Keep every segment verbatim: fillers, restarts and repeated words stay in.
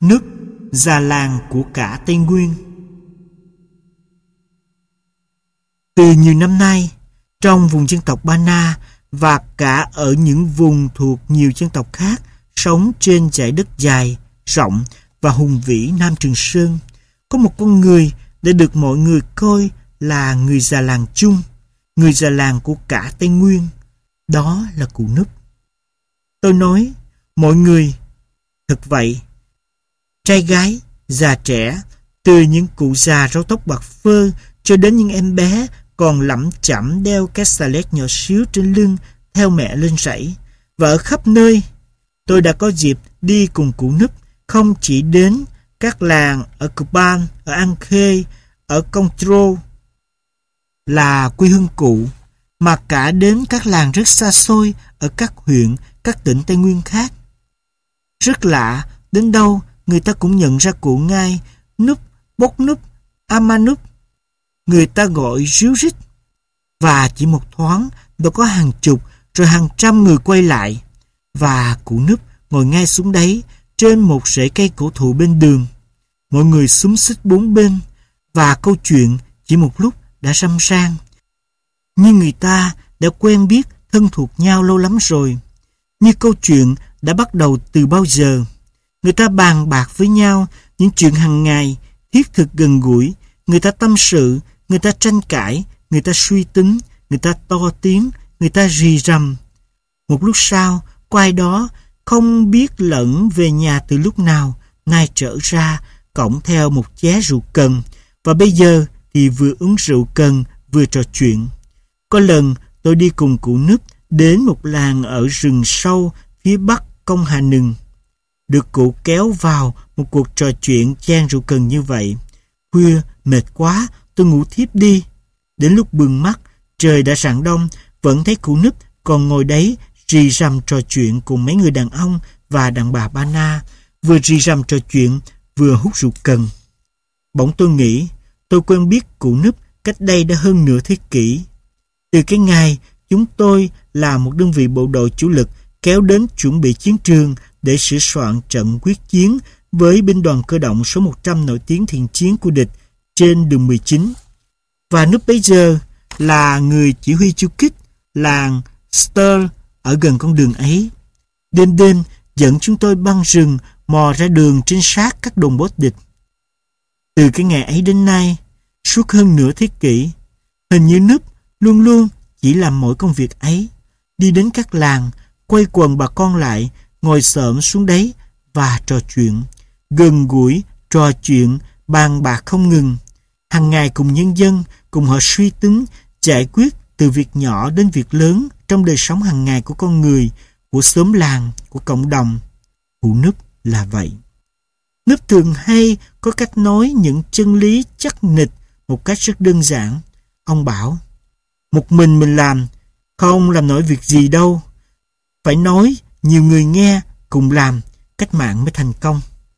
Núp, già làng của cả Tây Nguyên. Từ nhiều năm nay, trong vùng dân tộc Ba Na và cả ở những vùng thuộc nhiều dân tộc khác sống trên dải đất dài, rộng và hùng vĩ Nam Trường Sơn, có một con người đã được mọi người coi là người già làng chung, người già làng của cả Tây Nguyên. Đó là cụ Núp. Tôi nói, mọi người, thật vậy, trai gái, già trẻ, từ những cụ già râu tóc bạc phơ cho đến những em bé còn lẩm chẩm đeo cái xà lét nhỏ xíu trên lưng theo mẹ lên rẫy. Và ở khắp nơi, tôi đã có dịp đi cùng cụ Núp, không chỉ đến các làng ở Cờ Ban, ở An Khê, ở Công Trô là quê hương cụ, mà cả đến các làng rất xa xôi ở các huyện, các tỉnh Tây Nguyên khác. Rất lạ, đến đâu người ta cũng nhận ra cụ ngay. Núp, Bốc Núp, Ama Núp. Người ta gọi ríu rít. Và chỉ một thoáng đã có hàng chục rồi hàng trăm người quay lại. Và cụ Núp ngồi ngay xuống đấy trên một rễ cây cổ thụ bên đường. Mọi người xúm xít bốn bên, và câu chuyện chỉ một lúc đã râm ran, như người ta đã quen biết thân thuộc nhau lâu lắm rồi, như câu chuyện đã bắt đầu từ bao giờ. Người ta bàn bạc với nhau những chuyện hàng ngày thiết thực gần gũi. Người ta tâm sự, người ta tranh cãi, người ta suy tính, người ta to tiếng, người ta rì rầm. Một lúc sau, có ai đó không biết lẫn về nhà từ lúc nào, nay trở ra cõng theo một ché rượu cần, và bây giờ thì vừa uống rượu cần vừa trò chuyện. Có lần tôi đi cùng cụ Núp đến một làng ở rừng sâu phía bắc Công Hà Nừng. Được cụ kéo vào một cuộc trò chuyện chan rượu cần như vậy. Khuya mệt quá, tôi ngủ thiếp đi. Đến lúc bừng mắt, trời đã rạng đông, vẫn thấy cụ Núp còn ngồi đấy rì rầm trò chuyện cùng mấy người đàn ông và đàn bà Ba Na, vừa rì rầm trò chuyện vừa hút rượu cần. Bỗng tôi nghĩ tôi quen biết cụ Núp cách đây đã hơn nửa thế kỷ. Từ cái ngày chúng tôi là một đơn vị bộ đội chủ lực kéo đến chuẩn bị chiến trường để sửa soạn trận quyết chiến với binh đoàn cơ động số một trăm nổi tiếng thiện chiến của địch trên đường mười chín. Và Núp bấy giờ là người chỉ huy chu kích làng Stir ở gần con đường ấy. Đêm đêm dẫn chúng tôi băng rừng mò ra đường trinh sát các đồn bốt địch. Từ cái ngày ấy đến nay, suốt hơn nửa thế kỷ, hình như Núp luôn luôn chỉ làm mỗi công việc ấy. Đi đến các làng, quay quần bà con lại, ngồi xổm xuống đấy và trò chuyện, gần gũi, trò chuyện, bàn bạc không ngừng. Hàng ngày cùng nhân dân, cùng họ suy tính, giải quyết từ việc nhỏ đến việc lớn trong đời sống hàng ngày của con người, của xóm làng, của cộng đồng. Cụ Núp là vậy. Núp thường hay có cách nói những chân lý chắc nịch một cách rất đơn giản. Ông bảo, một mình mình làm, không làm nổi việc gì đâu. Phải nói, nhiều người nghe, cùng làm, cách mạng mới thành công.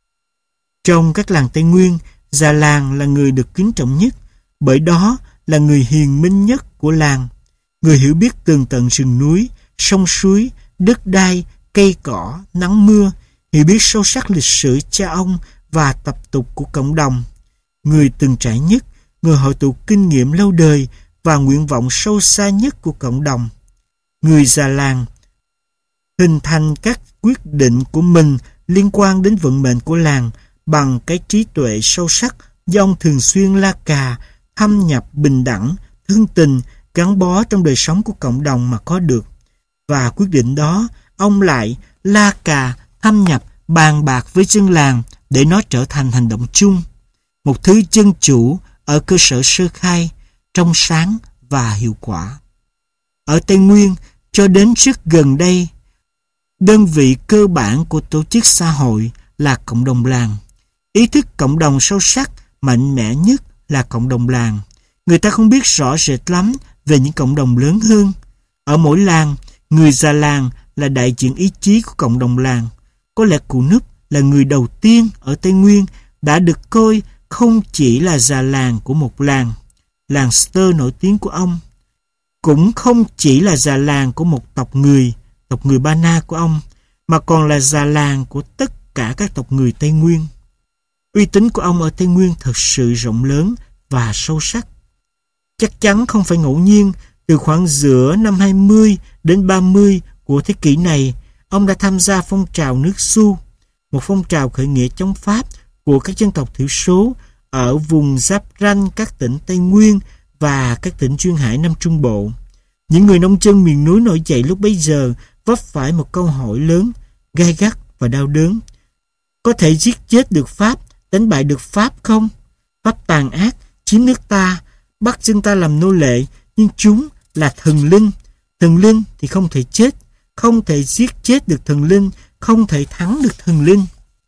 Trong các làng Tây Nguyên, già làng là người được kính trọng nhất, bởi đó là người hiền minh nhất của làng, người hiểu biết tường tận rừng núi, sông suối, đất đai, cây cỏ, nắng mưa, hiểu biết sâu sắc lịch sử cha ông và tập tục của cộng đồng, người từng trải nhất, người hội tụ kinh nghiệm lâu đời và nguyện vọng sâu xa nhất của cộng đồng. Người già làng hình thành các quyết định của mình liên quan đến vận mệnh của làng bằng cái trí tuệ sâu sắc do ông thường xuyên la cà, thâm nhập bình đẳng, thương tình, gắn bó trong đời sống của cộng đồng mà có được. Và quyết định đó, ông lại la cà, thâm nhập, bàn bạc với dân làng để nó trở thành hành động chung. Một thứ dân chủ ở cơ sở sơ khai, trong sáng và hiệu quả. Ở Tây Nguyên, cho đến rất gần đây, đơn vị cơ bản của tổ chức xã hội là cộng đồng làng. Ý thức cộng đồng sâu sắc, mạnh mẽ nhất là cộng đồng làng. Người ta không biết rõ rệt lắm về những cộng đồng lớn hơn. Ở mỗi làng, người già làng là đại diện ý chí của cộng đồng làng. Có lẽ cụ Núp là người đầu tiên ở Tây Nguyên đã được coi không chỉ là già làng của một làng, làng Stir nổi tiếng của ông, cũng không chỉ là già làng của một tộc người, tộc người Ba Na của ông, mà còn là già làng của tất cả các tộc người Tây Nguyên. Uy tín của ông ở Tây Nguyên thật sự rộng lớn và sâu sắc. Chắc chắn không phải ngẫu nhiên, từ khoảng giữa năm hai mươi đến ba mươi của thế kỷ này, ông đã tham gia phong trào nước Xu, một phong trào khởi nghĩa chống Pháp của các dân tộc thiểu số ở vùng giáp ranh các tỉnh Tây Nguyên và các tỉnh duyên hải Nam Trung Bộ. Những người nông dân miền núi nổi dậy lúc bấy giờ vấp phải một câu hỏi lớn, gai gắt và đau đớn. Có thể giết chết được Pháp, đánh bại được Pháp không? Pháp tàn ác, chiếm nước ta, bắt dân ta làm nô lệ, nhưng chúng là thần linh. Thần linh thì không thể chết, không thể giết chết được thần linh, không thể thắng được thần linh.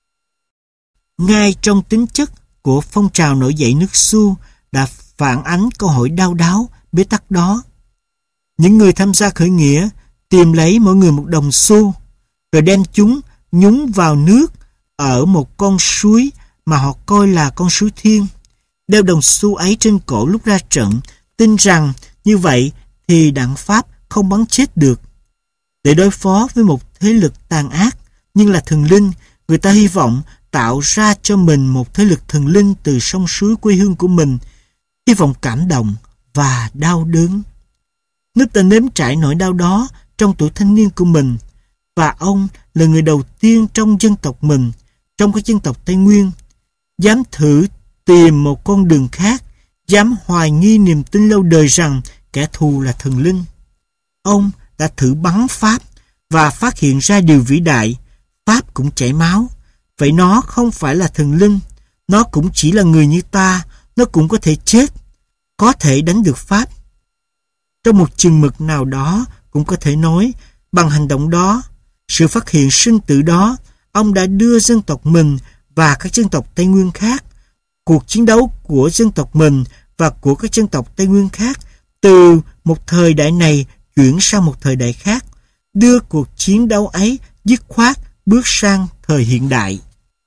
Ngay trong tính chất của phong trào nổi dậy nước Xu đã phản ánh câu hỏi đau đáu, bế tắc đó. Những người tham gia khởi nghĩa tìm lấy mỗi người một đồng xu, rồi đem chúng nhúng vào nước ở một con suối mà họ coi là con suối thiên. Đeo đồng xu ấy trên cổ lúc ra trận, tin rằng như vậy thì đảng Pháp không bắn chết được. Để đối phó với một thế lực tàn ác nhưng là thần linh, người ta hy vọng tạo ra cho mình một thế lực thần linh từ sông suối quê hương của mình, hy vọng cảm động và đau đớn. Nước đã nếm trải nỗi đau đó trong tuổi thanh niên của mình, và ông là người đầu tiên trong dân tộc mình, trong các dân tộc Tây Nguyên, dám thử tìm một con đường khác, dám hoài nghi niềm tin lâu đời rằng kẻ thù là thần linh. Ông đã thử bắn Pháp và phát hiện ra điều vĩ đại: Pháp cũng chảy máu. Vậy nó không phải là thần linh, nó cũng chỉ là người như ta, nó cũng có thể chết, có thể đánh được Pháp. Trong một chừng mực nào đó cũng có thể nói, bằng hành động đó, sự phát hiện sinh tử đó, ông đã đưa dân tộc mình và các dân tộc Tây Nguyên khác, cuộc chiến đấu của dân tộc mình và của các dân tộc Tây Nguyên khác, từ một thời đại này chuyển sang một thời đại khác, đưa cuộc chiến đấu ấy dứt khoát bước sang thời hiện đại.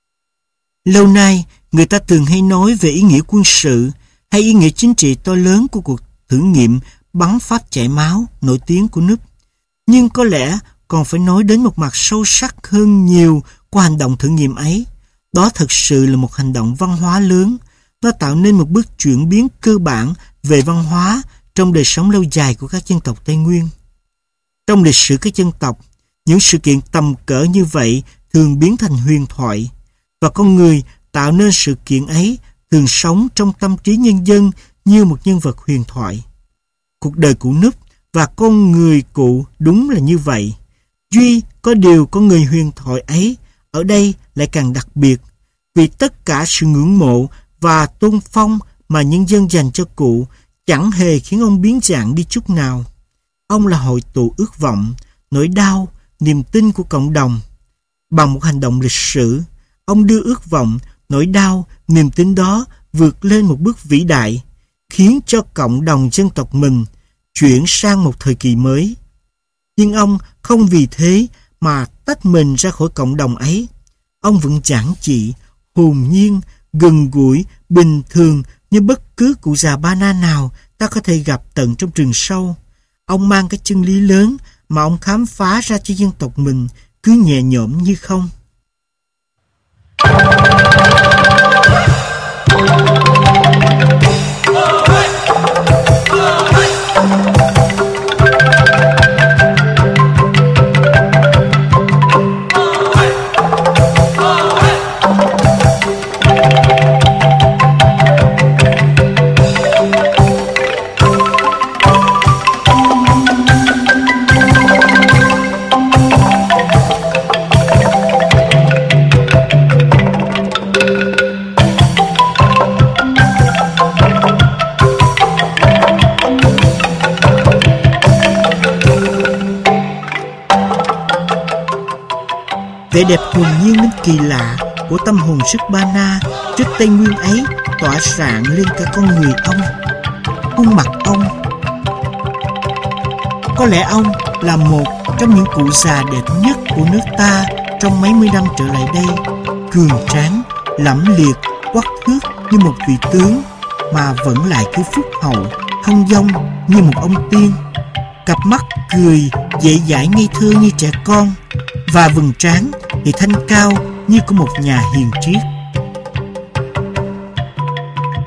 Lâu nay, người ta thường hay nói về ý nghĩa quân sự hay ý nghĩa chính trị to lớn của cuộc thử nghiệm bắn Pháp chảy máu nổi tiếng của Núp. Nhưng có lẽ còn phải nói đến một mặt sâu sắc hơn nhiều của hành động thử nghiệm ấy. Đó thực sự là một hành động văn hóa lớn. Nó tạo nên một bước chuyển biến cơ bản về văn hóa trong đời sống lâu dài của các dân tộc Tây Nguyên. Trong lịch sử các dân tộc, những sự kiện tầm cỡ như vậy thường biến thành huyền thoại, và con người tạo nên sự kiện ấy thường sống trong tâm trí nhân dân như một nhân vật huyền thoại. Cuộc đời của Núp và con người cụ đúng là như vậy. Duy có điều con người huyền thoại ấy ở đây lại càng đặc biệt, vì tất cả sự ngưỡng mộ và tôn phong mà nhân dân dành cho cụ chẳng hề khiến ông biến dạng đi chút nào. Ông là hội tụ ước vọng, nỗi đau, niềm tin của cộng đồng. Bằng một hành động lịch sử, ông đưa ước vọng, nỗi đau, niềm tin đó vượt lên một bước vĩ đại, khiến cho cộng đồng dân tộc mình chuyển sang một thời kỳ mới. Nhưng ông không vì thế mà tách mình ra khỏi cộng đồng ấy. Ông vẫn giản dị, hồn nhiên, gần gũi, bình thường như bất cứ cụ già Ba Na nào ta có thể gặp tận trong rừng sâu. Ông mang cái chân lý lớn mà ông khám phá ra cho dân tộc mình cứ nhẹ nhõm như không. Vẻ đẹp hồn nhiên đến kỳ lạ của tâm hồn sức Ba Na trước Tây Nguyên ấy tỏa rạng lên cả con người ông, khuôn mặt ông. Có lẽ ông là một trong những cụ già đẹp nhất của nước ta trong mấy mươi năm trở lại đây, cường tráng, lẫm liệt, quắc thước như một vị tướng, mà vẫn lại cứ phúc hậu, thông dong như một ông tiên. Cặp mắt cười dễ dãi ngây thơ như trẻ con, và vầng trán thì thanh cao như của một nhà hiền triết.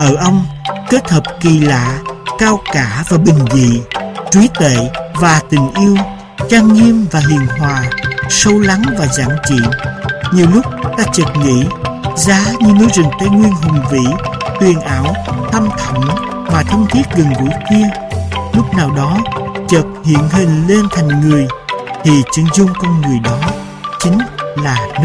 Ở ông kết hợp kỳ lạ, cao cả và bình dị, trí tuệ và tình yêu, trang nghiêm và hiền hòa, sâu lắng và giản dị. Nhiều lúc ta chợt nghĩ, giá như núi rừng Tây Nguyên hùng vĩ, huyền ảo, thâm thẳm mà thân thiết gần gũi kia, lúc nào đó chợt hiện hình lên thành người, thì chân dung con người đó chính là nước.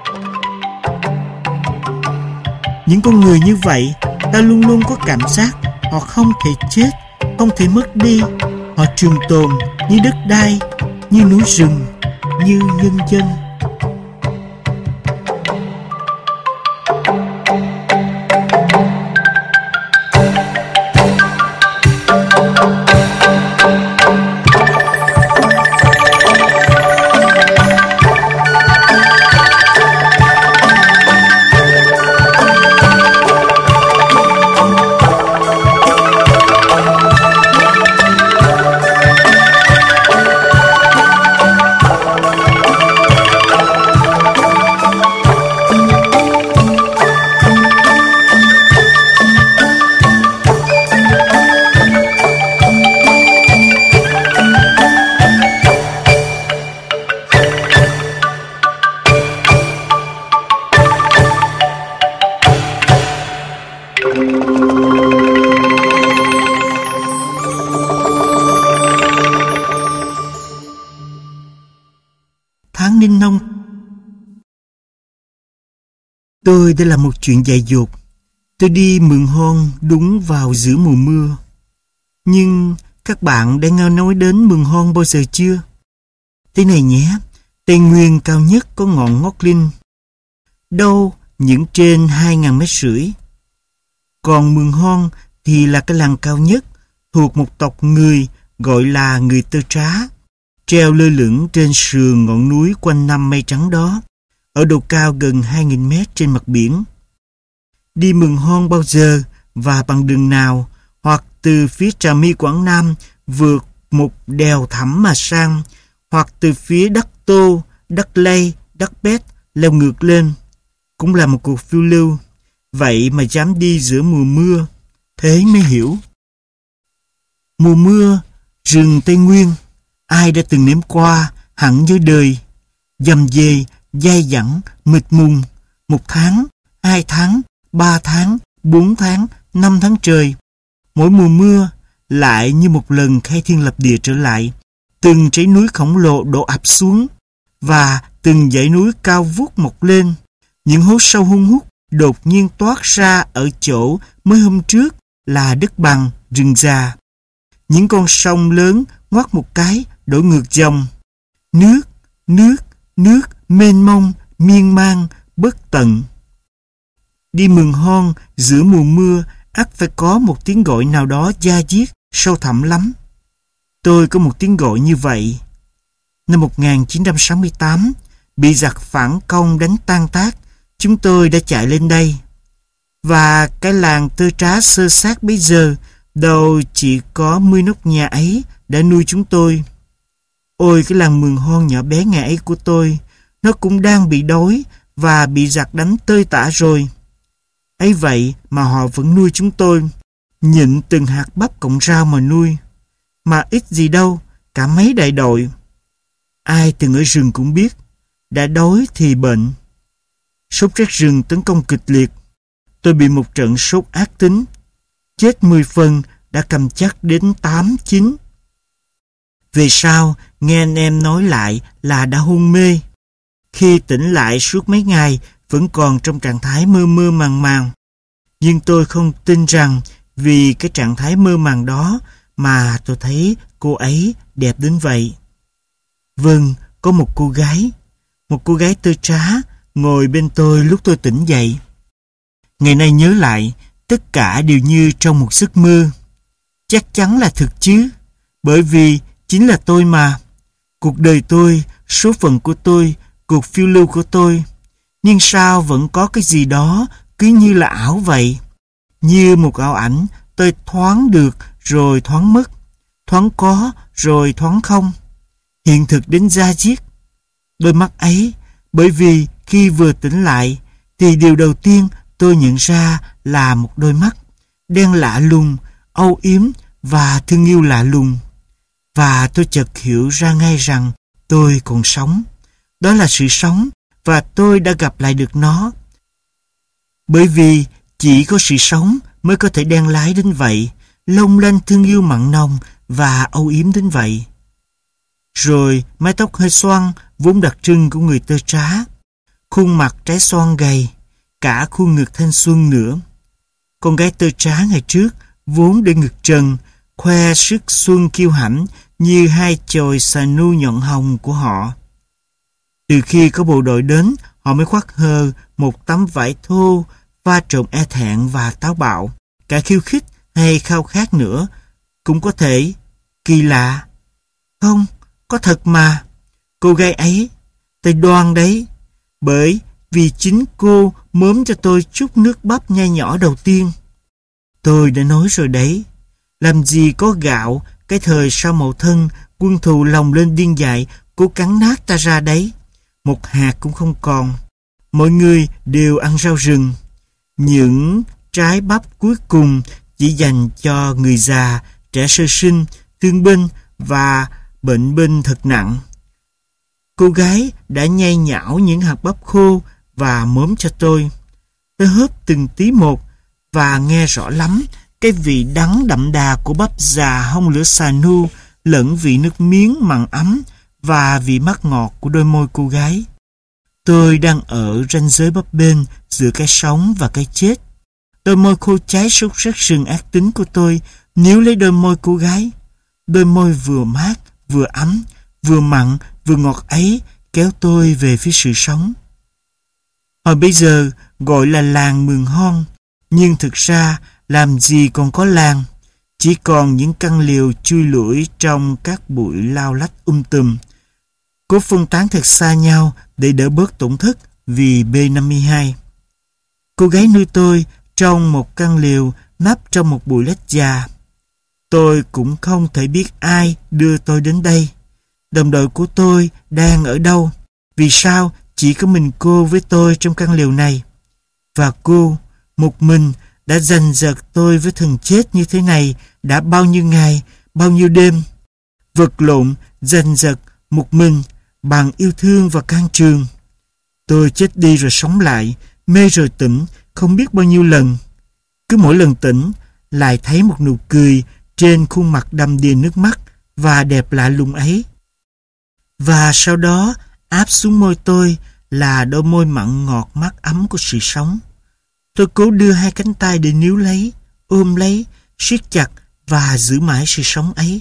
Những con người như vậy, ta luôn luôn có cảm giác họ không thể chết, không thể mất đi. Họ trường tồn như đất đai, như núi rừng, như nhân dân. Tháng Ninh Nông. Tôi đã làm một chuyện dại dột. Tôi đi mượn hôn đúng vào giữa mùa mưa. Nhưng các bạn đã nghe nói đến mượn hôn bao giờ chưa? Thế này nhé, Tây Nguyên cao nhất có ngọn Ngóc Linh, đâu những trên hai ngàn mét rưỡi. Còn Mường Hon thì là cái làng cao nhất thuộc một tộc người gọi là người Tơ Trá, treo lơ lửng trên sườn ngọn núi quanh năm mây trắng đó, ở độ cao gần hai nghìn mét trên mặt biển. Đi Mường Hon bao giờ và bằng đường nào, hoặc từ phía Trà My Quảng Nam vượt một đèo thẳm mà sang, hoặc từ phía Đắc Tô, Đắc Lây, Đắc Bét leo ngược lên, cũng là một cuộc phiêu lưu. Vậy mà dám đi giữa mùa mưa, thế mới hiểu. Mùa mưa, rừng Tây Nguyên, ai đã từng nếm qua hẳn nhớ đời. Dầm dề, dai dẳng, mịt mùng, một tháng, hai tháng, ba tháng, bốn tháng, năm tháng trời. Mỗi mùa mưa lại như một lần khai thiên lập địa trở lại. Từng trái núi khổng lồ đổ ập xuống, và từng dãy núi cao vút mọc lên. Những hố sâu hun hút đột nhiên toát ra ở chỗ mới hôm trước là đất bằng, rừng già. Những con sông lớn ngoắt một cái đổi ngược dòng. Nước, nước, nước mênh mông, miên man, bất tận. Đi Mường Hon giữa mùa mưa ắt phải có một tiếng gọi nào đó da diết, sâu thẳm lắm. Tôi có một tiếng gọi như vậy. Năm một nghìn chín trăm sáu mươi tám, bị giặc phản công đánh tan tác, chúng tôi đã chạy lên đây. Và cái làng Tơ Trá sơ sát bây giờ, đâu chỉ có mươi nóc nhà ấy đã nuôi chúng tôi. Ôi cái làng Mường Hon nhỏ bé ngày ấy của tôi, nó cũng đang bị đói và bị giặc đánh tơi tả rồi. Ấy vậy mà họ vẫn nuôi chúng tôi, nhịn từng hạt bắp cọng rau mà nuôi. Mà ít gì đâu, cả mấy đại đội. Ai từng ở rừng cũng biết, đã đói thì bệnh. Sốt rét rừng tấn công kịch liệt. Tôi bị một trận sốt ác tính. Chết mười phần đã cầm chắc đến tám, chín. Về sau, nghe anh em nói lại là đã hôn mê. Khi tỉnh lại suốt mấy ngày, vẫn còn trong trạng thái mơ mơ màng màng. Nhưng tôi không tin rằng vì cái trạng thái mơ màng đó mà tôi thấy cô ấy đẹp đến vậy. Vâng, có một cô gái, một cô gái Tơ Trá ngồi bên tôi lúc tôi tỉnh dậy. Ngày nay nhớ lại, tất cả đều như trong một giấc mơ. Chắc chắn là thực chứ, bởi vì chính là tôi mà. Cuộc đời tôi, số phận của tôi, cuộc phiêu lưu của tôi. Nhưng sao vẫn có cái gì đó cứ như là ảo vậy. Như một ảo ảnh, tôi thoáng được rồi thoáng mất, thoáng có rồi thoáng không. Hiện thực đến da diết. Đôi mắt ấy, bởi vì khi vừa tỉnh lại thì điều đầu tiên tôi nhận ra là một đôi mắt, đen lạ lùng, âu yếm và thương yêu lạ lùng. Và tôi chợt hiểu ra ngay rằng tôi còn sống. Đó là sự sống và tôi đã gặp lại được nó. Bởi vì chỉ có sự sống mới có thể đen lái đến vậy, long lanh thương yêu mặn nồng và âu yếm đến vậy. Rồi mái tóc hơi xoăn vốn đặc trưng của người tơ trá, khuôn mặt trái xoan gầy, cả khuôn ngực thanh xuân nữa. Con gái tơ trá ngày trước vốn để ngực trần, khoe sức xuân kiêu hãnh như hai chồi xà nu nhọn hồng của họ. Từ khi có bộ đội đến, họ mới khoác hơ một tấm vải thô, pha trộn e thẹn và táo bạo, cả khiêu khích hay khao khát nữa. Cũng có thể kỳ lạ. Không, có thật mà. Cô gái ấy, tôi đoan đấy. Bởi vì chính cô mớm cho tôi chút nước bắp nhai nhỏ đầu tiên. Tôi đã nói rồi đấy. Làm gì có gạo, cái thời sau mậu thân, quân thù lòng lên điên dại, cố cắn nát ta ra đấy. Một hạt cũng không còn. Mọi người đều ăn rau rừng. Những trái bắp cuối cùng chỉ dành cho người già, trẻ sơ sinh, thương binh và bệnh binh thật nặng. Cô gái đã nhai nhão những hạt bắp khô và mớm cho tôi. Tôi hớp từng tí một và nghe rõ lắm cái vị đắng đậm đà của bắp già hông lửa xà nu lẫn vị nước miếng mặn ấm và vị mát ngọt của đôi môi cô gái. Tôi đang ở ranh giới bấp bênh giữa cái sống và cái chết. Đôi môi khô cháy sốt rét rừng ác tính của tôi níu lấy đôi môi cô gái. Đôi môi vừa mát, vừa ấm, vừa mặn, vừa ngọt ấy kéo tôi về phía sự sống. Hồi bây giờ gọi là làng Mường Hon, nhưng thực ra làm gì còn có làng, chỉ còn những căn lều chui lủi trong các bụi lao lách um tùm, cố phân tán thật xa nhau để đỡ bớt tổn thất vì B năm mươi hai. Cô gái nuôi tôi trong một căn lều nấp trong một bụi lách già. Tôi cũng không thể biết ai đưa tôi đến đây. Đồng đội của tôi đang ở đâu? Vì sao chỉ có mình cô với tôi trong căn lều này? Và cô, một mình, đã giành giật tôi với thần chết như thế này đã bao nhiêu ngày, bao nhiêu đêm. Vật lộn, giành giật, một mình, bằng yêu thương và can trường. Tôi chết đi rồi sống lại, mê rồi tỉnh, không biết bao nhiêu lần. Cứ mỗi lần tỉnh, lại thấy một nụ cười trên khuôn mặt đầm đìa nước mắt và đẹp lạ lùng ấy. Và sau đó áp xuống môi tôi là đôi môi mặn ngọt mát ấm của sự sống. Tôi cố đưa hai cánh tay để níu lấy, ôm lấy, siết chặt và giữ mãi sự sống ấy.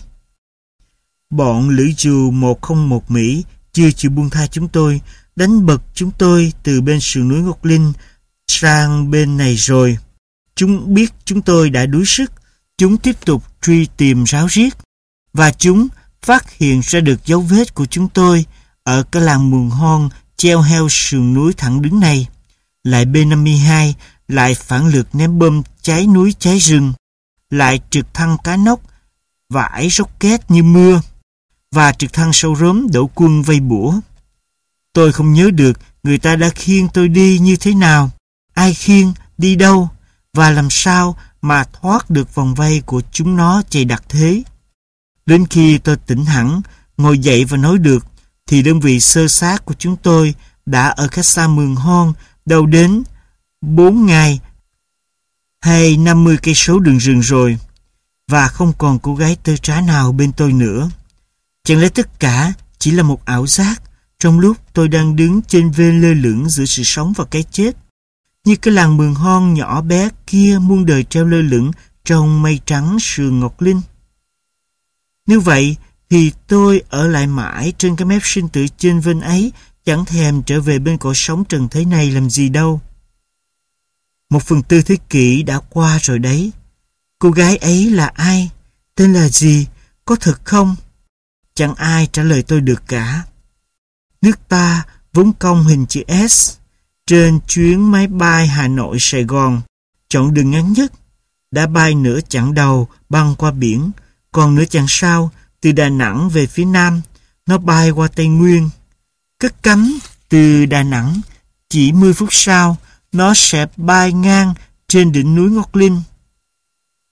Bọn lữ dù một không một Mỹ chưa chịu buông tha chúng tôi, đánh bật chúng tôi từ bên sườn núi Ngọc Linh sang bên này rồi. Chúng biết chúng tôi đã đuối sức, chúng tiếp tục truy tìm ráo riết, và chúng phát hiện ra được dấu vết của chúng tôi ở cái làng Mường Hon treo heo sườn núi thẳng đứng này. Lại B năm mươi hai lại phản lực ném bom cháy núi cháy rừng, lại trực thăng cá nóc vải rocket như mưa, và trực thăng sâu róm đổ quân vây bủa. Tôi không nhớ được người ta đã khiêng tôi đi như thế nào, ai khiêng, đi đâu, và làm sao mà thoát được vòng vây của chúng nó dày đặc thế. Đến khi tôi tỉnh hẳn, ngồi dậy và nói được, thì đơn vị sơ sát của chúng tôi đã ở cách xa Mường Hon đâu đến bốn ngày hay năm mươi cây số đường rừng rồi, và không còn cô gái tơ trá nào bên tôi nữa. Chẳng lẽ tất cả chỉ là một ảo giác trong lúc tôi đang đứng trên vên lơ lửng giữa sự sống và cái chết, như cái làng Mường Hon nhỏ bé kia muôn đời treo lơ lửng trong mây trắng sườn Ngọc Linh? Như vậy thì tôi ở lại mãi trên cái mép sinh tử trên vên ấy, chẳng thèm trở về bên cõi sống trần thế này làm gì đâu. Một phần tư thế kỷ đã qua rồi đấy. Cô gái ấy là ai? Tên là gì? Có thật không? Chẳng ai trả lời tôi được cả. Nước ta vốn cong hình chữ S trên chuyến máy bay Hà Nội Sài Gòn, chọn đường ngắn nhất, đã bay nửa chặng đầu băng qua biển, còn nửa chặng sau từ Đà Nẵng về phía Nam, nó bay qua Tây Nguyên. Cất cánh từ Đà Nẵng, chỉ mười phút sau nó sẽ bay ngang trên đỉnh núi Ngọc Linh.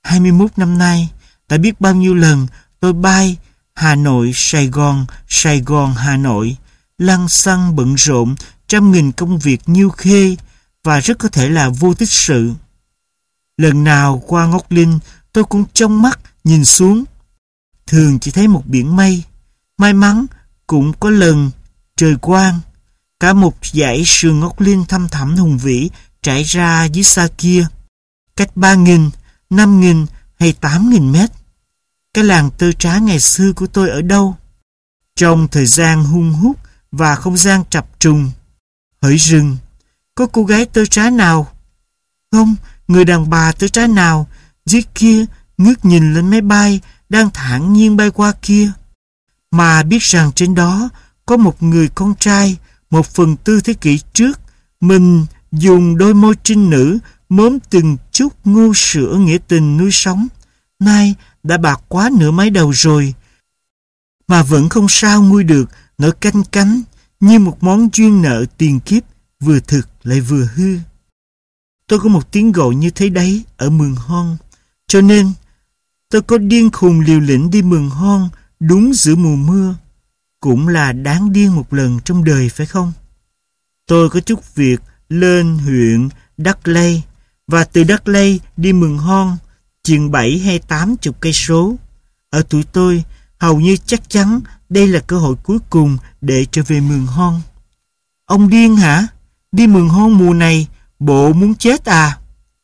hai mươi mốt năm nay, đã biết bao nhiêu lần tôi bay Hà Nội, Sài Gòn, Sài Gòn, Hà Nội, lăng xăng bận rộn, trăm nghìn công việc nhiêu khê và rất có thể là vô tích sự. Lần nào qua Ngọc Linh, tôi cũng trong mắt nhìn xuống. Thường chỉ thấy một biển mây. May mắn cũng có lần trời quang. Cả một dãy sườn Ngọc Linh thăm thẳm hùng vĩ trải ra dưới xa kia, cách ba nghìn, năm nghìn hay tám nghìn mét. Cái làng Tơ Trá ngày xưa của tôi ở đâu? Trong thời gian hun hút và không gian trập trùng, hỡi rừng, có cô gái Tơ Trá nào? Không, người đàn bà Tơ Trá nào dưới kia ngước nhìn lên máy bay đang thản nhiên bay qua kia, mà biết rằng trên đó có một người con trai một phần tư thế kỷ trước, mình dùng đôi môi trinh nữ mớm từng chút ngu sữa nghĩa tình nuôi sống, nay đã bạc quá nửa mái đầu rồi, mà vẫn không sao nguôi được nỗi canh cánh như một món duyên nợ tiền kiếp vừa thực lại vừa hư. Tôi có một tiếng gọi như thế đấy ở Mường Hon, cho nên tôi có điên khùng liều lĩnh đi Mường Hon đúng giữa mùa mưa. Cũng là đáng điên một lần trong đời phải không? Tôi có chút việc lên huyện Đắc Lây, và từ Đắc Lây đi Mường Hon chừng bảy hay tám chục cây số. Ở tuổi tôi, hầu như chắc chắn đây là cơ hội cuối cùng để trở về Mường Hon. Ông điên hả? Đi Mường Hon mùa này, bộ muốn chết à?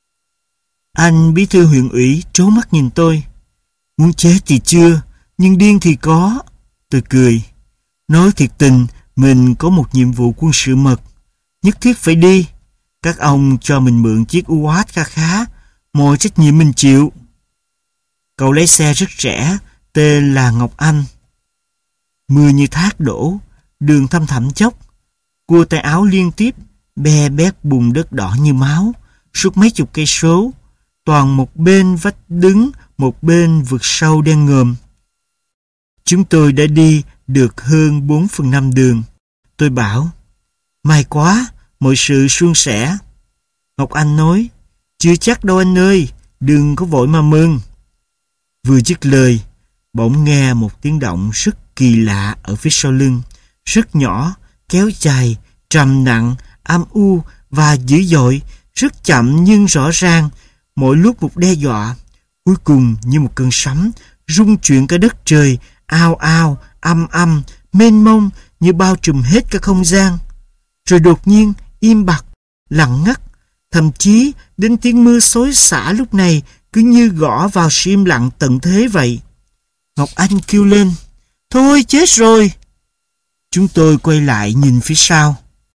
Anh bí thư huyện ủy trố mắt nhìn tôi. Muốn chết thì chưa, nhưng điên thì có. Tôi cười. Nói thiệt tình, mình có một nhiệm vụ quân sự mật, nhất thiết phải đi. Các ông cho mình mượn chiếc u a tê khá khá, mọi trách nhiệm mình chịu. Cậu lái xe rất trẻ, tên là Ngọc Anh. Mưa như thác đổ, đường thăm thẳm chốc, cua tay áo liên tiếp, be bét bùn đất đỏ như máu, suốt mấy chục cây số, toàn một bên vách đứng, một bên vực sâu đen ngòm. Chúng tôi đã đi được hơn bốn phần năm đường. Tôi bảo, may quá, mọi sự suôn sẻ. Ngọc Anh nói, chưa chắc đâu anh ơi, đừng có vội mà mừng. Vừa dứt lời, bỗng nghe một tiếng động rất kỳ lạ ở phía sau lưng, rất nhỏ, kéo dài, trầm nặng, âm u và dữ dội, rất chậm nhưng rõ ràng, mỗi lúc một đe dọa, cuối cùng như một cơn sấm, rung chuyển cả đất trời, ao ao, âm âm, mênh mông như bao trùm hết cả không gian. Rồi đột nhiên im bặt, lặng ngắt, thậm chí đến tiếng mưa xối xả lúc này cứ như gõ vào sự im lặng tận thế vậy. Ngọc Anh kêu lên, thôi chết rồi. Chúng tôi quay lại nhìn phía sau.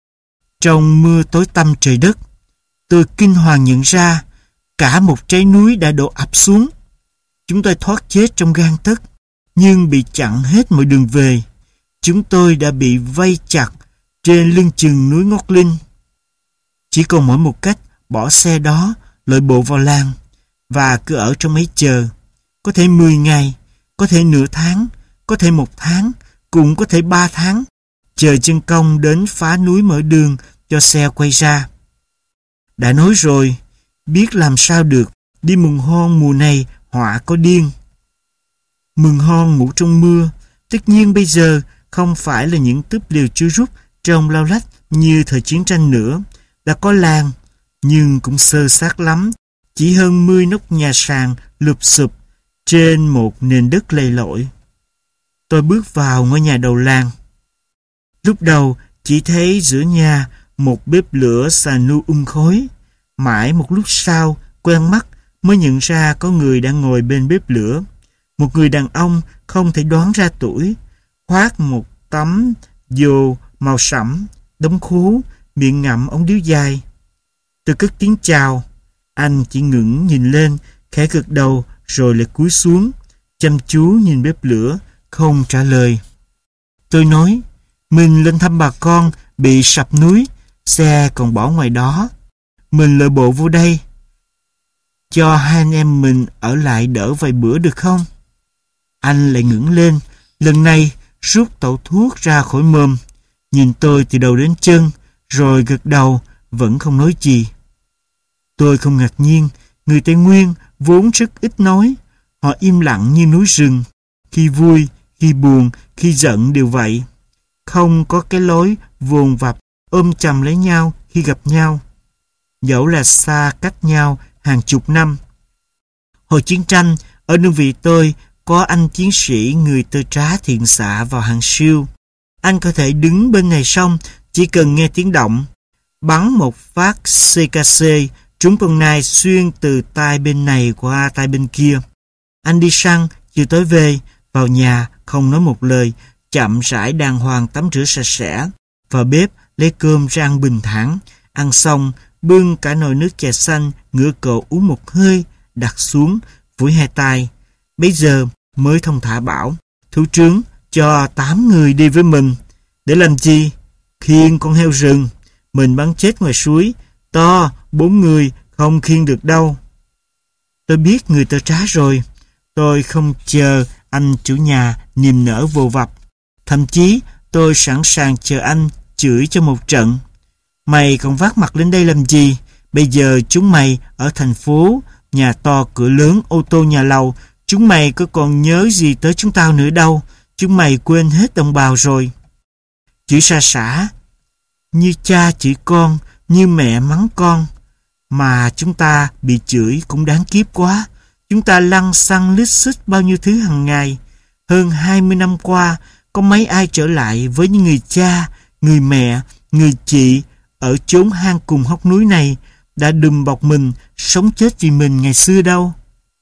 Trong mưa tối tăm trời đất, tôi kinh hoàng nhận ra cả một trái núi đã đổ ập xuống. Chúng tôi thoát chết trong gang tấc, nhưng bị chặn hết mọi đường về. Chúng tôi đã bị vây chặt trên lưng chừng núi Ngọc Linh. Chỉ còn mỗi một cách bỏ xe đó, lội bộ vào làng, và cứ ở trong ấy chờ. Có thể mười ngày, có thể nửa tháng, có thể một tháng, cũng có thể ba tháng. Chờ chân công đến phá núi mở đường cho xe quay ra. Đã nói rồi, biết làm sao được, đi Mường Hon mùa này họa có điên. Mường Hon ngủ trong mưa, tất nhiên bây giờ không phải là những túp lều chưa rút trông lau lách như thời chiến tranh nữa. Đã có làng, nhưng cũng sơ sát lắm, chỉ hơn mươi nóc nhà sàn lụp xụp trên một nền đất lầy lội. Tôi bước vào ngôi nhà đầu làng. Lúc đầu chỉ thấy giữa nhà một bếp lửa xà nu um khói. Mãi một lúc sau quen mắt mới nhận ra có người đang ngồi bên bếp lửa. Một người đàn ông không thể đoán ra tuổi, khoác một tấm dồ màu sẫm, đống khố, miệng ngậm ống điếu dài. Tôi cất tiếng chào. Anh chỉ ngẩng nhìn lên, khẽ gật đầu rồi lại cúi xuống, chăm chú nhìn bếp lửa, không trả lời. Tôi nói, mình lên thăm bà con bị sập núi, xe còn bỏ ngoài đó. Mình lội bộ vô đây, cho hai anh em mình ở lại đỡ vài bữa được không? Anh lại ngẩng lên, lần này rút tẩu thuốc ra khỏi mồm, nhìn tôi từ đầu đến chân, rồi gật đầu, vẫn không nói gì. Tôi không ngạc nhiên, người Tây Nguyên vốn rất ít nói. Họ im lặng như núi rừng. Khi vui, khi buồn, khi giận đều vậy. Không có cái lối vồn vập ôm chầm lấy nhau khi gặp nhau, dẫu là xa cách nhau hàng chục năm. Hồi chiến tranh, ở đơn vị tôi có anh chiến sĩ người Tơ Trá thiện xạ vào hàng siêu. Anh có thể đứng bên này sông, chỉ cần nghe tiếng động, bắn một phát xê ca xê trúng con nai xuyên từ tai bên này qua tai bên kia. Anh đi săn, chiều tối về, vào nhà không nói một lời, chậm rãi đàng hoàng tắm rửa sạch sẽ, vào bếp lấy cơm ra ăn bình thản. Ăn xong, bưng cả nồi nước chè xanh, ngửa cổ uống một hơi, đặt xuống, phủi hai tay. Bây giờ mới thông thả bảo, thủ trưởng cho tám người đi với mình. Để làm chi? Khiêng con heo rừng. Mình bắn chết ngoài suối. To, bốn người không khiêng được đâu. Tôi biết người Tơ Trá rồi. Tôi không chờ anh chủ nhà niềm nở vô vập. Thậm chí tôi sẵn sàng chờ anh chửi cho một trận. Mày còn vác mặt lên đây làm gì? Bây giờ chúng mày ở thành phố, nhà to cửa lớn, ô tô nhà lầu, chúng mày có còn nhớ gì tới chúng tao nữa đâu. Chúng mày quên hết đồng bào rồi. Chửi xa xả, như cha chửi con, như mẹ mắng con. Mà chúng ta bị chửi cũng đáng kiếp quá. Chúng ta lăng xăng lít xích bao nhiêu thứ hàng ngày. Hơn hai mươi năm qua, có mấy ai trở lại với những người cha, người mẹ, người chị ở chốn hang cùng hốc núi này đã đùm bọc mình, sống chết vì mình ngày xưa đâu.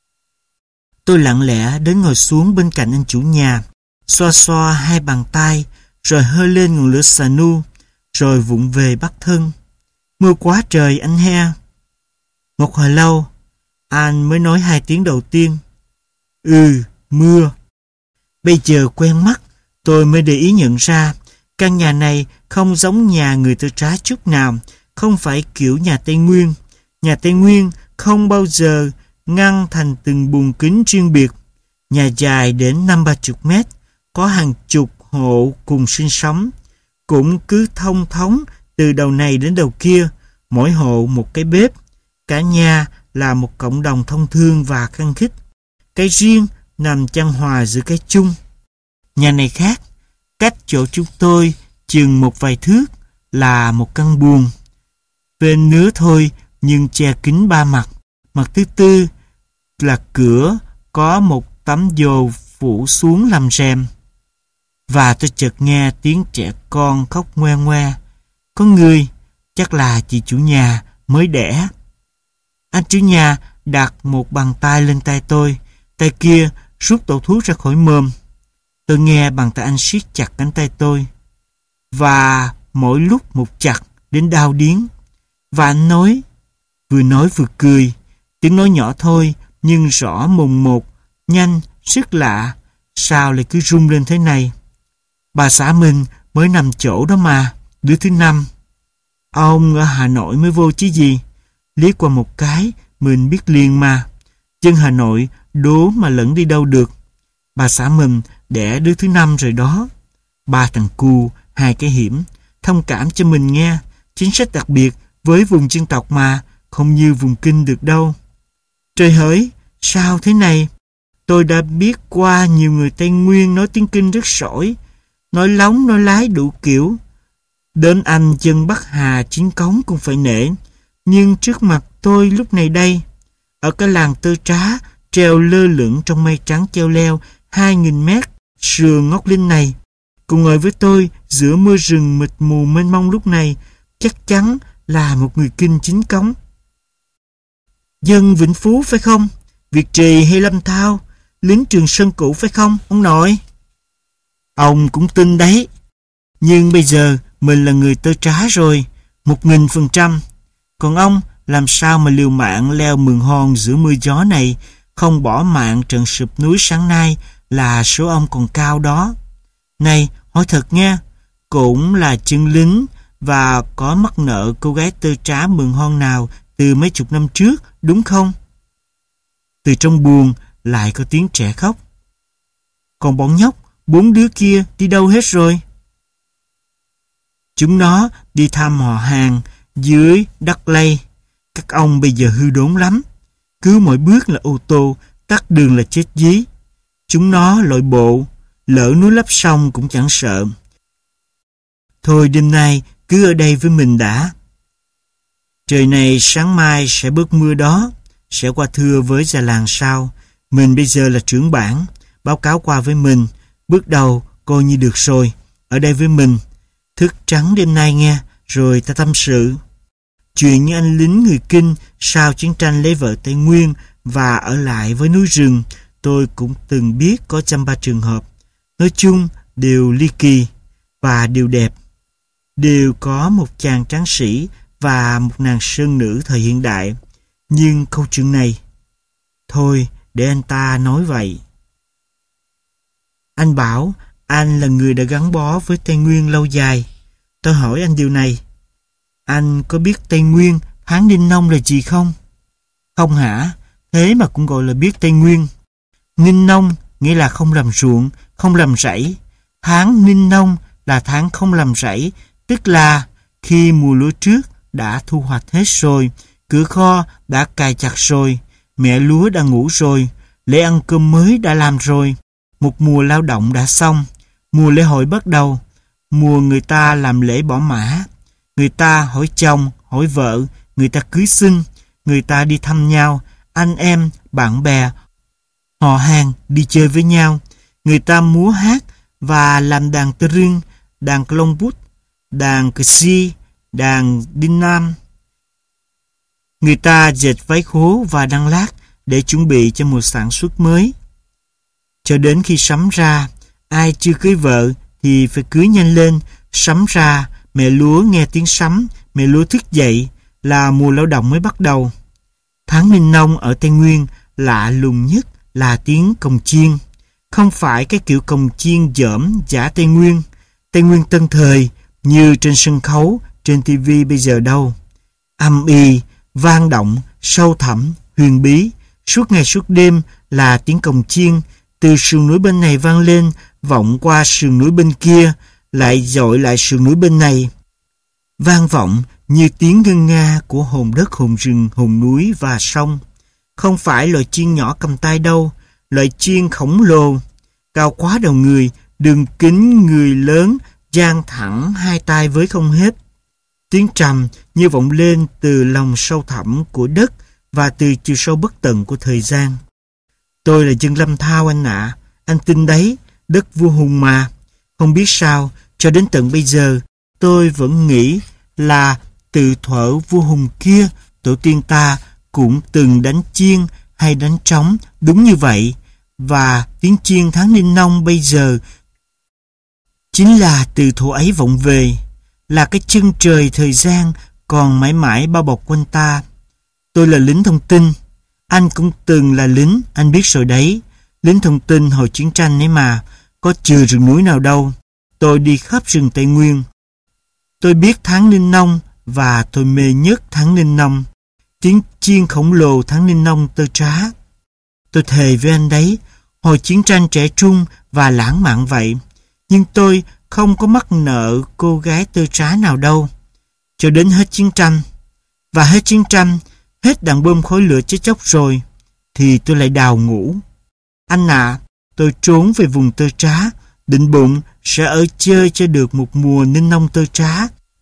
Tôi lặng lẽ đến ngồi xuống bên cạnh anh chủ nhà, xoa xoa hai bàn tay, rồi hơi lên ngọn lửa xà nu, rồi vụng về bắt thân. Mưa quá trời anh he. Một hồi lâu, anh mới nói hai tiếng đầu tiên. Ừ, mưa. Bây giờ quen mắt, tôi mới để ý nhận ra, căn nhà này không giống nhà người Tơ Trá chút nào, không phải kiểu nhà Tây Nguyên. Nhà Tây Nguyên không bao giờ ngăn thành từng buồng kính riêng biệt. Nhà dài đến năm ba chục mét, có hàng chục hộ cùng sinh sống, cũng cứ thông thống từ đầu này đến đầu kia, mỗi hộ một cái bếp. Cả nhà là một cộng đồng thông thương và khăng khít. Cái riêng nằm chan hòa giữa cái chung. Nhà này khác, cách chỗ chúng tôi chừng một vài thước là một căn buồng. Bên nứa thôi nhưng che kín ba mặt. Mặt thứ tư là cửa có một tấm dồ phủ xuống làm rèm. Và tôi chợt nghe tiếng trẻ con khóc ngoe ngoe. Có người, chắc là chị chủ nhà mới đẻ. Anh chủ nhà đặt một bàn tay lên tay tôi, tay kia rút tẩu thuốc ra khỏi mồm. Tôi nghe bàn tay anh siết chặt cánh tay tôi, và mỗi lúc một chặt đến đau điếng. Và anh nói, vừa nói vừa cười, tiếng nói nhỏ thôi nhưng rõ mồn một, nhanh, rất lạ. Sao lại cứ rung lên thế này? Bà xã mình mới nằm chỗ đó mà, đứa thứ năm. Ông ở Hà Nội mới vô chứ gì. Liếc qua một cái, mình biết liền mà. Dân Hà Nội đố mà lẫn đi đâu được. Bà xã mình đẻ đứa thứ năm rồi đó. Ba thằng cu, hai cái hiểm. Thông cảm cho mình nghe. Chính sách đặc biệt với vùng dân tộc mà, không như vùng Kinh được đâu. Trời hỡi, sao thế này? Tôi đã biết qua nhiều người Tây Nguyên nói tiếng Kinh rất sỏi, nói lóng nói lái đủ kiểu. Đến anh dân Bắc Hà Chiến Cống cũng phải nể. Nhưng trước mặt tôi lúc này đây, ở cái làng Tơ Trá treo lơ lửng trong mây trắng treo leo hai nghìn mét sườn ngóc lên này, cùng ngồi với tôi giữa mưa rừng mịt mù mênh mông lúc này, chắc chắn là một người Kinh chính cống. Dân Vĩnh Phú phải không? Việt Trì hay Lâm Thao? Lính Trường Sơn cũ phải không, ông nội? Ông cũng tin đấy. Nhưng bây giờ mình là người Tơ Trá rồi, một nghìn phần trăm. Còn ông làm sao mà liều mạng leo Mường Hòn giữa mưa gió này, không bỏ mạng trận sụp núi sáng nay là số ông còn cao đó. Này, hỏi thật nghe, cũng là chân lính và có mắc nợ cô gái Tơ Trá Mường Hòn nào từ mấy chục năm trước, đúng không? Từ trong buồng lại có tiếng trẻ khóc. Còn bọn nhóc, bốn đứa kia đi đâu hết rồi? Chúng nó đi thăm họ hàng dưới Đắc Lây. Các ông bây giờ hư đốn lắm. cứ mỗi bước là ô tô, tắt đường là chết dí. Chúng nó lội bộ, lỡ núi lấp sông cũng chẳng sợ. Thôi đêm nay cứ ở đây với mình đã. Trời này sáng mai sẽ bớt mưa đó, sẽ qua thưa với già làng sau. Mình bây giờ là trưởng bản, báo cáo qua với mình, bước đầu coi như được rồi, ở đây với mình. Thức trắng đêm nay nghe, rồi ta tâm sự. Chuyện như anh lính người Kinh sau chiến tranh lấy vợ Tây Nguyên và ở lại với núi rừng, tôi cũng từng biết có trăm ba trường hợp. Nói chung đều ly kỳ và đều đẹp. Đều có một chàng tráng sĩ và một nàng sơn nữ thời hiện đại. Nhưng câu chuyện này, thôi để anh ta nói vậy. Anh bảo anh là người đã gắn bó với Tây Nguyên lâu dài. Tôi hỏi anh điều này. Anh có biết Tây Nguyên tháng Ninh Nông là gì không? Không hả? Thế mà cũng gọi là biết Tây Nguyên. Ninh Nông nghĩa là không làm ruộng, không làm rẫy. Tháng Ninh Nông là tháng không làm rẫy, tức là khi mùa lúa trước đã thu hoạch hết rồi, cửa kho đã cài chặt rồi, mẹ lúa đã ngủ rồi, lễ ăn cơm mới đã làm rồi, một mùa lao động đã xong, mùa lễ hội bắt đầu, mùa người ta làm lễ bỏ mã, người ta hỏi chồng, hỏi vợ, người ta cưới xin, người ta đi thăm nhau, anh em, bạn bè, họ hàng đi chơi với nhau, người ta múa hát và làm đàn tơ rưng, đàn clong bút, đàn cờ si, đàn đinh nam. Người ta dệt váy khố và đan lát để chuẩn bị cho mùa sản xuất mới. Cho đến khi sắm ra, ai chưa cưới vợ thì phải cưới nhanh lên. Sắm ra, mẹ lúa nghe tiếng sắm, mẹ lúa thức dậy là mùa lao động mới bắt đầu. Tháng Ninh Nông ở Tây Nguyên lạ lùng nhất là tiếng cồng chiên. Không phải cái kiểu cồng chiên dởm giả Tây Nguyên, Tây Nguyên tân thời như trên sân khấu, trên tivi bây giờ đâu. Âm y, vang động, sâu thẳm, huyền bí, suốt ngày suốt đêm là tiếng cồng chiên, từ sườn núi bên này vang lên, vọng qua sườn núi bên kia, lại dội lại sườn núi bên này. Vang vọng như tiếng ngân nga của hồn đất, hồn rừng, hồn núi và sông. Không phải loại chiên nhỏ cầm tay đâu, loại chiên khổng lồ, cao quá đầu người, đường kính người lớn, dang thẳng hai tay với không hết. Tiếng trầm như vọng lên từ lòng sâu thẳm của đất và từ chiều sâu bất tận của thời gian. Tôi là dân Lâm Thao anh ạ, à. Anh tin đấy, đất vua Hùng mà. Không biết sao, cho đến tận bây giờ, tôi vẫn nghĩ là từ thuở vua Hùng kia, tổ tiên ta cũng từng đánh chiên hay đánh trống đúng như vậy. Và tiếng chiên tháng Ninh Nông bây giờ chính là từ thuở ấy vọng về, là cái chân trời thời gian còn mãi mãi bao bọc quanh ta. Tôi là lính thông tin, anh cũng từng là lính, anh biết rồi đấy. Lính thông tin hồi chiến tranh ấy mà, có chừa rừng núi nào đâu. Tôi đi khắp rừng Tây Nguyên. Tôi biết tháng Ninh Nông và tôi mê nhất tháng Ninh Nông. Tiếng chiên khổng lồ tháng Ninh Nông tơ trá. Tôi thề với anh đấy, hồi chiến tranh trẻ trung và lãng mạn vậy. Nhưng tôi không có mắc nợ cô gái tơ trá nào đâu. Cho đến hết chiến tranh. Và hết chiến tranh, hết đạn bom khói lửa chết chóc rồi, thì tôi lại đào ngũ. Anh ạ, à, tôi trốn về vùng tơ trá, định bụng sẽ ở chơi cho được một mùa Ninh Nông tơ trá,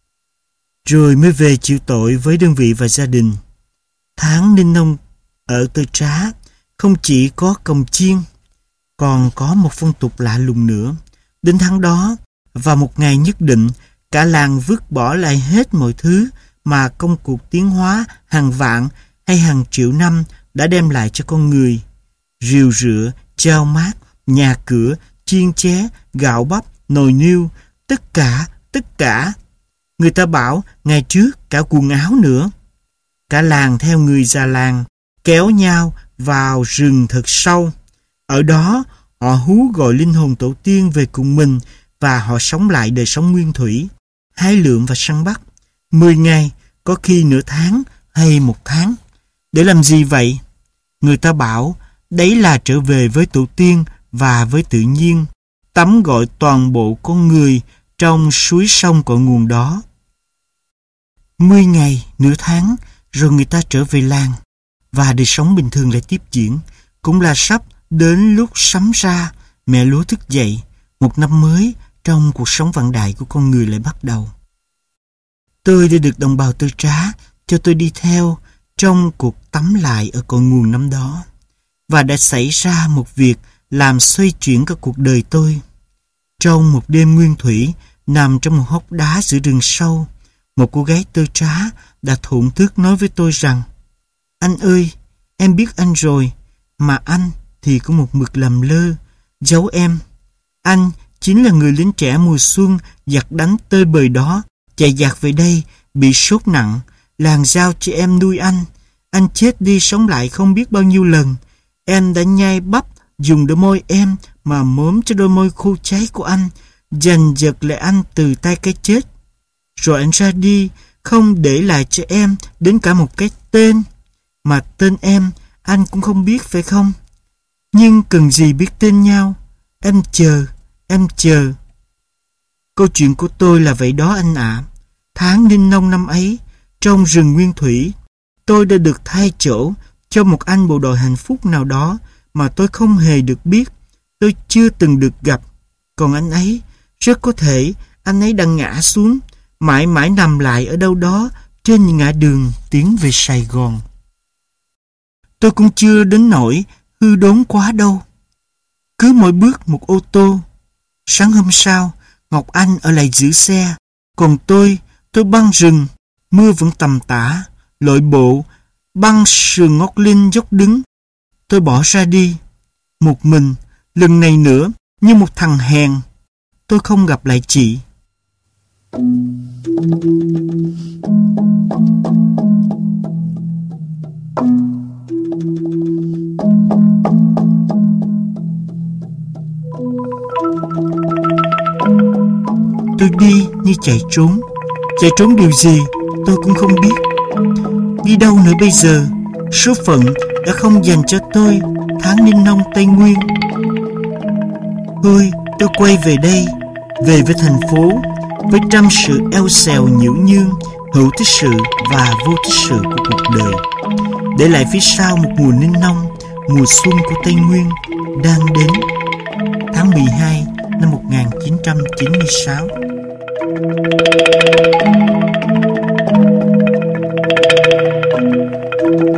rồi mới về chịu tội với đơn vị và gia đình. Tháng Ninh Nông ở tơ trá không chỉ có cồng chiên, còn có một phong tục lạ lùng nữa. Đến tháng đó, và một ngày nhất định, cả làng vứt bỏ lại hết mọi thứ mà công cuộc tiến hóa hàng vạn hay hàng triệu năm đã đem lại cho con người. Rìu rửa, chao mát, nhà cửa, chiên ché, gạo bắp, nồi niêu, tất cả, tất cả. Người ta bảo ngày trước cả quần áo nữa. Cả làng theo người già làng kéo nhau vào rừng thật sâu. Ở đó họ hú gọi linh hồn tổ tiên về cùng mình và họ sống lại đời sống nguyên thủy, hái lượm và săn bắt. Mười ngày, có khi nửa tháng hay một tháng. Để làm gì vậy? Người ta bảo đấy là trở về với tổ tiên và với tự nhiên, tắm gọi toàn bộ con người trong suối sông cội nguồn đó. Mười ngày, nửa tháng, rồi người ta trở về làng. và đời sống bình thường lại tiếp diễn. Cũng là sắp đến lúc sắm ra, mẹ lúa thức dậy, một năm mới trong cuộc sống vạn đại của con người lại bắt đầu. Tôi đã được đồng bào Tư Trá cho tôi đi theo trong cuộc tắm lại ở cội nguồn năm đó, và đã xảy ra một việc làm xoay chuyển cả cuộc đời tôi. Trong một đêm nguyên thủy, nằm trong một hốc đá giữa rừng sâu, một cô gái Tư Trá đã thổn thức nói với tôi rằng: "Anh ơi, em biết anh rồi, mà anh thì có một mực làm lơ, giấu em. Anh chính là người lính trẻ mùa xuân giặc đánh tơi bời đó, chạy giặc về đây, bị sốt nặng, làng giao cho em nuôi anh. Anh chết đi sống lại không biết bao nhiêu lần. Em đã nhai bắp, dùng đôi môi em mà mớm cho đôi môi khô cháy của anh, giành giật lại anh từ tay cái chết. Rồi anh ra đi, không để lại cho em đến cả một cái tên. Mà tên em, anh cũng không biết phải không? Nhưng cần gì biết tên nhau. Em chờ, em chờ." Câu chuyện của tôi là vậy đó anh ạ. À. Tháng Ninh Nông năm ấy, trong rừng nguyên thủy, tôi đã được thay chỗ cho một anh bộ đội hạnh phúc nào đó mà tôi không hề được biết, tôi chưa từng được gặp. Còn anh ấy, rất có thể anh ấy đang ngã xuống, mãi mãi nằm lại ở đâu đó trên ngã đường tiến về Sài Gòn. Tôi cũng chưa đến nỗi hư đốn quá đâu. Cứ mỗi bước một ô tô. Sáng hôm sau, Ngọc Anh ở lại giữ xe, còn tôi, tôi băng rừng, mưa vẫn tầm tã, lội bộ, băng sườn ngóc lên dốc đứng. Tôi bỏ ra đi, một mình, lần này nữa, như một thằng hèn. Tôi không gặp lại chị. Tôi đi như chạy trốn. Chạy trốn điều gì tôi cũng không biết. Đi đâu nữa bây giờ? Số phận đã không dành cho tôi tháng Ninh Nông Tây Nguyên. Thôi tôi quay về đây, về với thành phố, với trăm sự eo xèo nhiễu nhương, hữu tích sự và vô tích sự của cuộc đời, để lại phía sau một mùa Ninh Nông, mùa xuân của Tây Nguyên đang đến. Tháng mười hai năm một nghìn chín trăm chín mươi sáu. Thank you.